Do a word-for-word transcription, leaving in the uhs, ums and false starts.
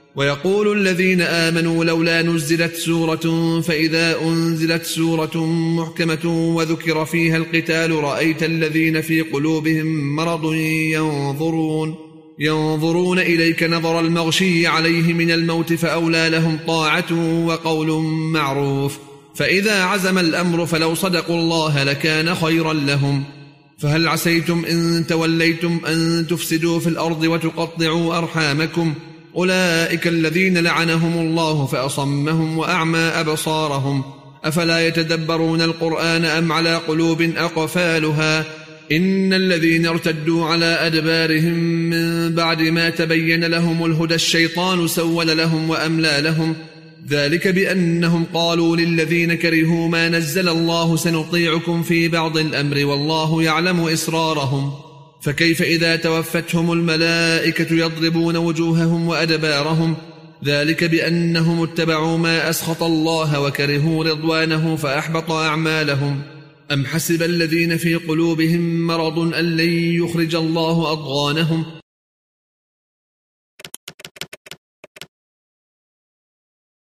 ويقول الذين آمنوا لولا نزلت سورة فإذا أنزلت سورة محكمة وذكر فيها القتال رأيت الذين في قلوبهم مرض ينظرون ينظرون إليك نظر المغشي عليه من الموت فأولى لهم طاعة وقول معروف. فإذا عزم الأمر فلو صدقوا الله لكان خيرا لهم. فهل عسيتم إن توليتم أن تفسدوا في الأرض وتقطعوا أرحامكم؟ أولئك الذين لعنهم الله فأصمهم وأعمى أبصارهم. أفلا يتدبرون القرآن أم على قلوب أقفالها؟ إن الذين ارتدوا على أدبارهم من بعد ما تبين لهم الهدى الشيطان سول لهم وأملى لهم. ذلك بأنهم قالوا للذين كرهوا ما نزل الله سنطيعكم في بعض الأمر والله يعلم إسرارهم. فكيف إذا توفتهم الملائكة يضربون وجوههم وأدبارهم؟ ذلك بأنهم اتبعوا ما أسخط الله وكرهوا رضوانه فأحبط أعمالهم. أم حسب الذين في قلوبهم مرض أن لن يخرج الله أضغانهم